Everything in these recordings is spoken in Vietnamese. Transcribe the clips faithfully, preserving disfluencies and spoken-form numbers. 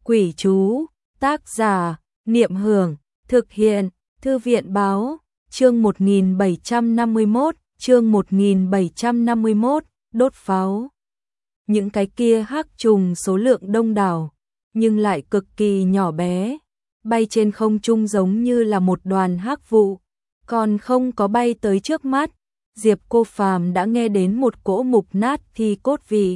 Quỷ chú, tác giả, Niệm Hưởng, thực hiện, Thư viện báo, chương một nghìn bảy trăm năm mươi mốt, chương một nghìn bảy trăm năm mươi mốt, đốt pháo. Những cái kia hắc trùng số lượng đông đảo, nhưng lại cực kỳ nhỏ bé, bay trên không trung giống như là một đoàn hắc vụ, còn không có bay tới trước mắt. Diệp Cô Phàm đã nghe đến một cỗ mục nát thi cốt vị.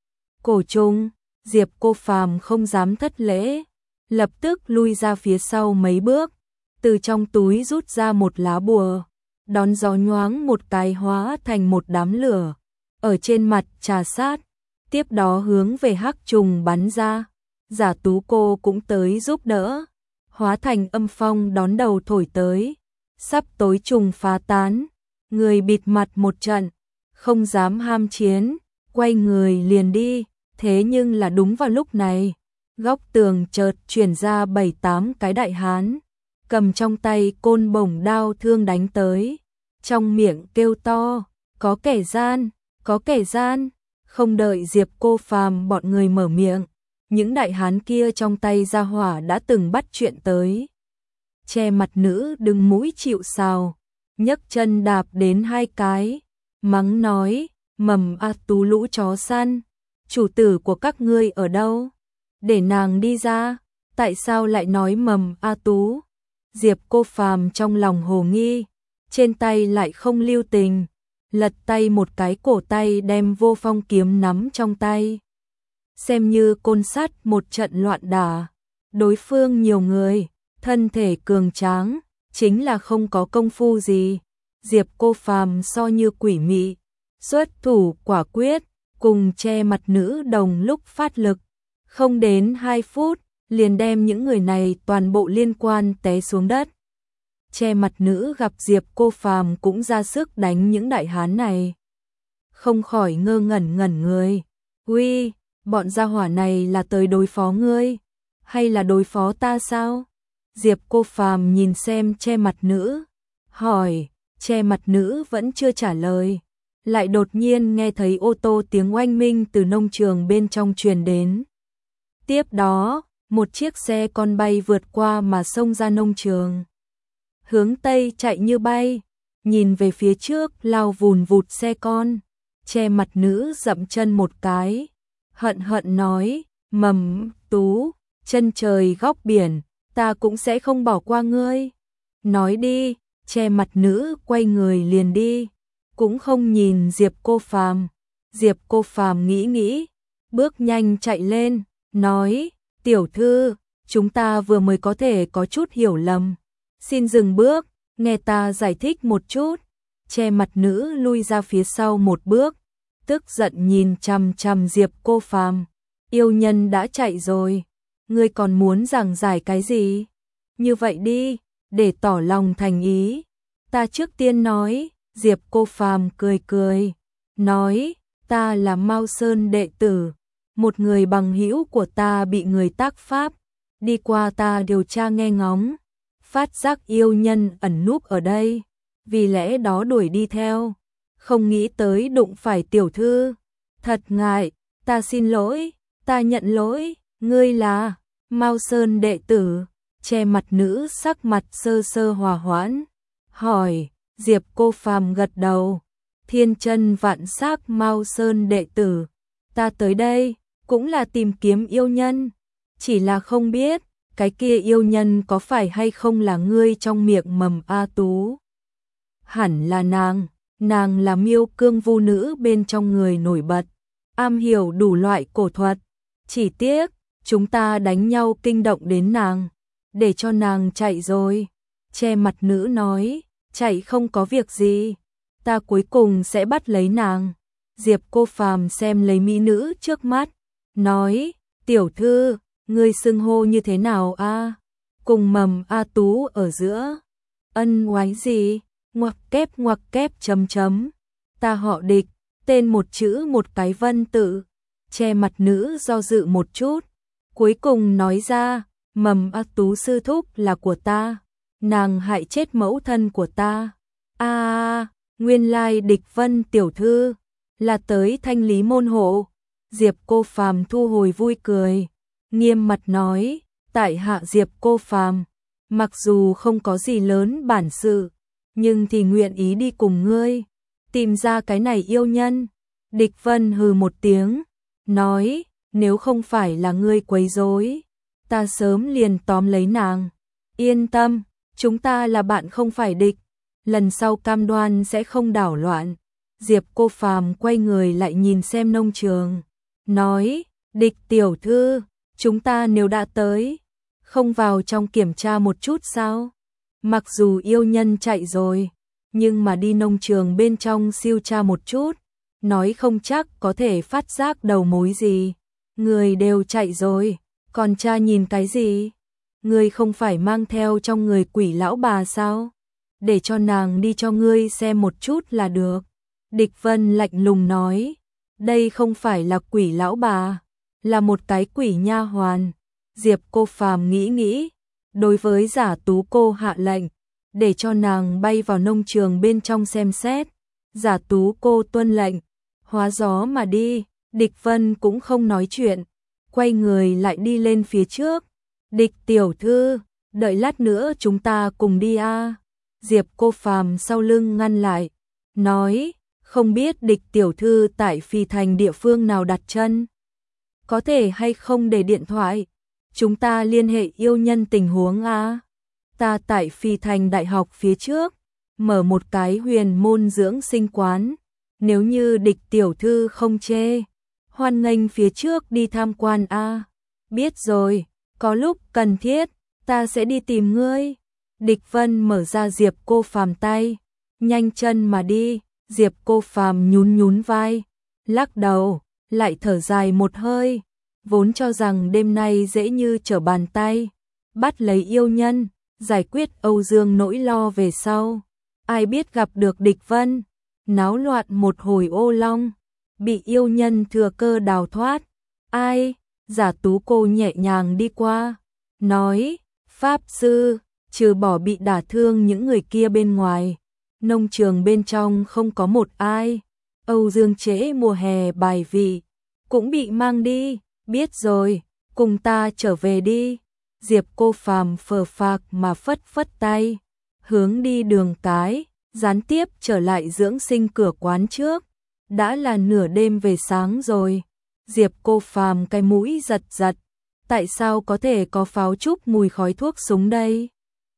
Cổ trùng, Diệp Cô Phàm không dám thất lễ, lập tức lui ra phía sau mấy bước, từ trong túi rút ra một lá bùa, đón gió nhoáng một cái hóa thành một đám lửa, ở trên mặt trà sát, tiếp đó hướng về hắc trùng bắn ra. Giả Tú cô cũng tới giúp đỡ, hóa thành âm phong đón đầu thổi tới, sắp tối trùng phá tán, người bịt mặt một trận, không dám ham chiến, quay người liền đi. Thế nhưng là đúng vào lúc này, góc tường chợt truyền ra bảy tám cái đại hán, cầm trong tay côn bổng đao thương đánh tới, trong miệng kêu to, có kẻ gian, có kẻ gian. Không đợi Diệp Cô Phàm bọn người mở miệng, những đại hán kia trong tay ra hỏa đã từng bắt chuyện tới. Che mặt nữ đứng mũi chịu sào, nhấc chân đạp đến hai cái, mắng nói, Mầm A Tú lũ chó săn, chủ tử của các ngươi ở đâu? Để nàng đi ra. Tại sao lại nói Mầm A Tú? Diệp Cô Phàm trong lòng hồ nghi, trên tay lại không lưu tình, lật tay một cái cổ tay đem Vô Phong kiếm nắm trong tay, xem như côn sắt một trận loạn đả. Đối phương nhiều người, thân thể cường tráng, chính là không có công phu gì. Diệp Cô Phàm so như quỷ mị, xuất thủ quả quyết, cùng che mặt nữ đồng lúc phát lực, không đến hai phút, liền đem những người này toàn bộ liên quan té xuống đất. Che mặt nữ gặp Diệp Cô Phàm cũng ra sức đánh những đại hán này, không khỏi ngơ ngẩn ngẩn người. Uy, bọn gia hỏa này là tới đối phó ngươi, hay là đối phó ta sao? Diệp Cô Phàm nhìn xem che mặt nữ, hỏi. Che mặt nữ vẫn chưa trả lời, lại đột nhiên nghe thấy ô tô tiếng oanh minh từ nông trường bên trong truyền đến. Tiếp đó, một chiếc xe con bay vượt qua mà xông ra nông trường, hướng tây chạy như bay, nhìn về phía trước lao vùn vụt xe con. Che mặt nữ dậm chân một cái, hận hận nói, Mầm Tú, chân trời góc biển, ta cũng sẽ không bỏ qua ngươi. Nói đi. Che mặt nữ quay người liền đi, cũng không nhìn Diệp Cô Phàm. Diệp Cô Phàm nghĩ nghĩ, bước nhanh chạy lên, nói, tiểu thư, chúng ta vừa mới có thể có chút hiểu lầm, xin dừng bước, nghe ta giải thích một chút. Che mặt nữ lui ra phía sau một bước, tức giận nhìn chằm chằm Diệp Cô Phàm, yêu nhân đã chạy rồi, ngươi còn muốn giảng giải cái gì? Như vậy đi, để tỏ lòng thành ý, ta trước tiên nói. Diệp Cô Phàm cười cười, nói, ta là Mao Sơn đệ tử, một người bằng hữu của ta bị người tác pháp, đi qua ta điều tra nghe ngóng, phát giác yêu nhân ẩn núp ở đây, vì lẽ đó đuổi đi theo, không nghĩ tới đụng phải tiểu thư, thật ngại, ta xin lỗi, ta nhận lỗi. Ngươi là Mao Sơn đệ tử? Che mặt nữ sắc mặt sơ sơ hòa hoãn, hỏi. Diệp Cô Phàm gật đầu, thiên chân vạn sắc Mao Sơn đệ tử, ta tới đây cũng là tìm kiếm yêu nhân, chỉ là không biết cái kia yêu nhân có phải hay không là ngươi trong miệng Mầm A Tú. Hẳn là nàng, nàng là Miêu Cương Vu nữ bên trong người nổi bật, am hiểu đủ loại cổ thuật, chỉ tiếc chúng ta đánh nhau kinh động đến nàng, để cho nàng chạy rồi. Che mặt nữ nói, chạy không có việc gì, ta cuối cùng sẽ bắt lấy nàng. Diệp Cô Phàm xem lấy mỹ nữ trước mắt, nói, tiểu thư, ngươi xưng hô như thế nào a? Cùng Mầm A Tú ở giữa ân oán gì? Ngoặc kép ngoặc kép chấm chấm, ta họ Địch, tên một chữ một cái vân tự. Che mặt nữ do dự một chút, cuối cùng nói ra, Mầm A Tú sư thúc là của ta, nàng hại chết mẫu thân của ta. A, à, nguyên lai Địch Vân tiểu thư là tới thanh lý môn hộ. Diệp Cô Phàm thu hồi vui cười, nghiêm mặt nói, tại hạ Diệp Cô Phàm, mặc dù không có gì lớn bản sự, nhưng thì nguyện ý đi cùng ngươi, tìm ra cái này yêu nhân. Địch Vân hừ một tiếng, nói, nếu không phải là ngươi quấy rối, ta sớm liền tóm lấy nàng. Yên tâm, chúng ta là bạn không phải địch, lần sau cam đoan sẽ không đảo loạn. Diệp Cô Phàm quay người lại nhìn xem nông trường, nói, Địch tiểu thư, chúng ta nếu đã tới, không vào trong kiểm tra một chút sao? Mặc dù yêu nhân chạy rồi, nhưng mà đi nông trường bên trong siêu tra một chút, nói không chắc có thể phát giác đầu mối gì. Người đều chạy rồi, còn cha nhìn cái gì? Ngươi không phải mang theo trong người quỷ lão bà sao? Để cho nàng đi cho ngươi xem một chút là được. Địch Vân lạnh lùng nói, đây không phải là quỷ lão bà, là một cái quỷ nha hoàn. Diệp Cô Phàm nghĩ nghĩ, đối với Giả Tú cô hạ lệnh, để cho nàng bay vào nông trường bên trong xem xét. Giả Tú cô tuân lệnh, hóa gió mà đi. Địch Vân cũng không nói chuyện, quay người lại đi lên phía trước. Địch tiểu thư, đợi lát nữa chúng ta cùng đi a. À. Diệp Cô Phàm sau lưng ngăn lại, nói, không biết Địch tiểu thư tại Phi Thành địa phương nào đặt chân, có thể hay không để điện thoại, chúng ta liên hệ yêu nhân tình huống a. À. Ta tại Phi Thành đại học phía trước, mở một cái huyền môn dưỡng sinh quán, nếu như Địch tiểu thư không chê, hoan nghênh phía trước đi tham quan a. À. Biết rồi, có lúc cần thiết, ta sẽ đi tìm ngươi. Địch Vân mở ra Diệp Cô Phàm tay, nhanh chân mà đi. Diệp Cô Phàm nhún nhún vai, lắc đầu, lại thở dài một hơi, vốn cho rằng đêm nay dễ như trở bàn tay, bắt lấy yêu nhân, giải quyết Âu Dương nỗi lo về sau. Ai biết gặp được Địch Vân, náo loạn một hồi ô long, bị yêu nhân thừa cơ đào thoát. Ai? Giả Tú cô nhẹ nhàng đi qua, nói, Pháp sư, trừ bỏ bị đả thương những người kia bên ngoài, nông trường bên trong không có một ai. Âu Dương trễ mùa hè bài vị, cũng bị mang đi. Biết rồi, cùng ta trở về đi. Diệp Cô Phàm phờ phạc mà phất phất tay, hướng đi đường cái, gián tiếp trở lại dưỡng sinh cửa quán trước. Đã là nửa đêm về sáng rồi. Diệp Cô Phàm cái mũi giật giật, tại sao có thể có pháo trúc mùi khói thuốc súng đây?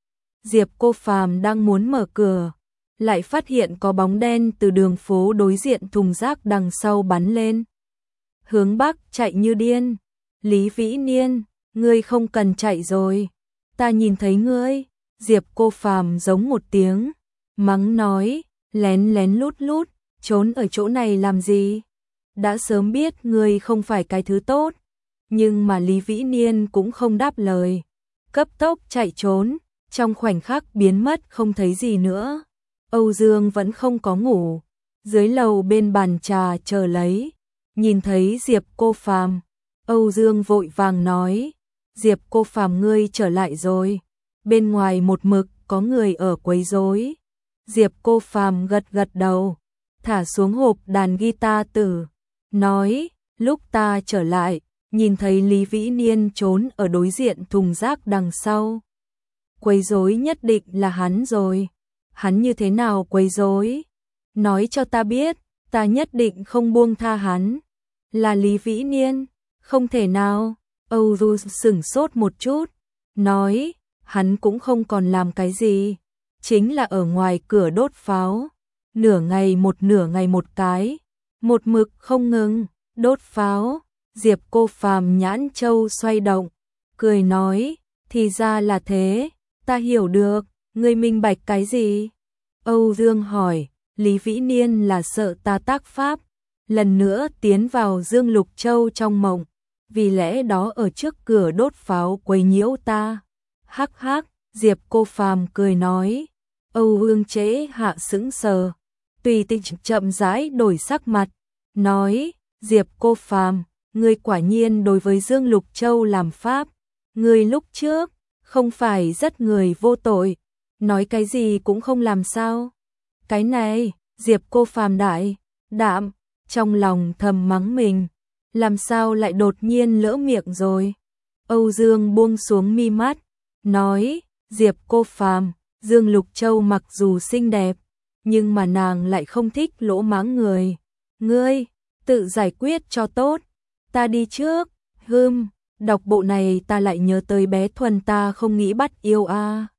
Diệp Cô Phàm đang muốn mở cửa, lại phát hiện có bóng đen từ đường phố đối diện thùng rác đằng sau bắn lên. Hướng bắc chạy như điên. Lý Vĩ Niên, ngươi không cần chạy rồi, ta nhìn thấy ngươi. Diệp Cô Phàm giống một tiếng, mắng nói, lén lén lút lút, trốn ở chỗ này làm gì? Đã sớm biết ngươi không phải cái thứ tốt. Nhưng mà Lý Vĩ Niên cũng không đáp lời, cấp tốc chạy trốn, trong khoảnh khắc biến mất không thấy gì nữa. Âu Dương vẫn không có ngủ, dưới lầu bên bàn trà chờ lấy, nhìn thấy Diệp Cô Phàm, Âu Dương vội vàng nói, Diệp Cô Phàm ngươi trở lại rồi, bên ngoài một mực có người ở quấy rối. Diệp Cô Phàm gật gật đầu, thả xuống hộp đàn guitar tử, nói, lúc ta trở lại, nhìn thấy Lý Vĩ Niên trốn ở đối diện thùng rác đằng sau. Quấy rối nhất định là hắn rồi. Hắn như thế nào quấy rối? Nói cho ta biết, ta nhất định không buông tha hắn. Là Lý Vĩ Niên? Không thể nào. Âu Du sửng sốt một chút, nói, hắn cũng không còn làm cái gì, chính là ở ngoài cửa đốt pháo, nửa ngày một nửa ngày một cái, một mực không ngừng, đốt pháo. Diệp Cô Phàm nhãn châu xoay động, cười nói, thì ra là thế, ta hiểu được, ngươi minh bạch cái gì? Âu Dương hỏi, Lý Vĩ Niên là sợ ta tác pháp, lần nữa tiến vào Dương Lục Châu trong mộng, vì lẽ đó ở trước cửa đốt pháo quấy nhiễu ta. Hắc hắc, Diệp Cô Phàm cười nói. Âu Dương Trễ hạ sững sờ, tùy tình chậm rãi đổi sắc mặt, nói, Diệp Cô Phàm, ngươi quả nhiên đối với Dương Lục Châu làm pháp, ngươi lúc trước không phải rất người vô tội, nói cái gì cũng không làm sao? Cái này, Diệp Cô Phàm đại đạm, trong lòng thầm mắng mình, làm sao lại đột nhiên lỡ miệng rồi? Âu Dương buông xuống mi mắt, nói, Diệp cô phàm, Dương Lục Châu mặc dù xinh đẹp, nhưng mà nàng lại không thích lỗ mãng người. Ngươi, tự giải quyết cho tốt, ta đi trước. Hừm, đọc bộ này ta lại nhớ tới bé Thuần ta không nghĩ bắt yêu a.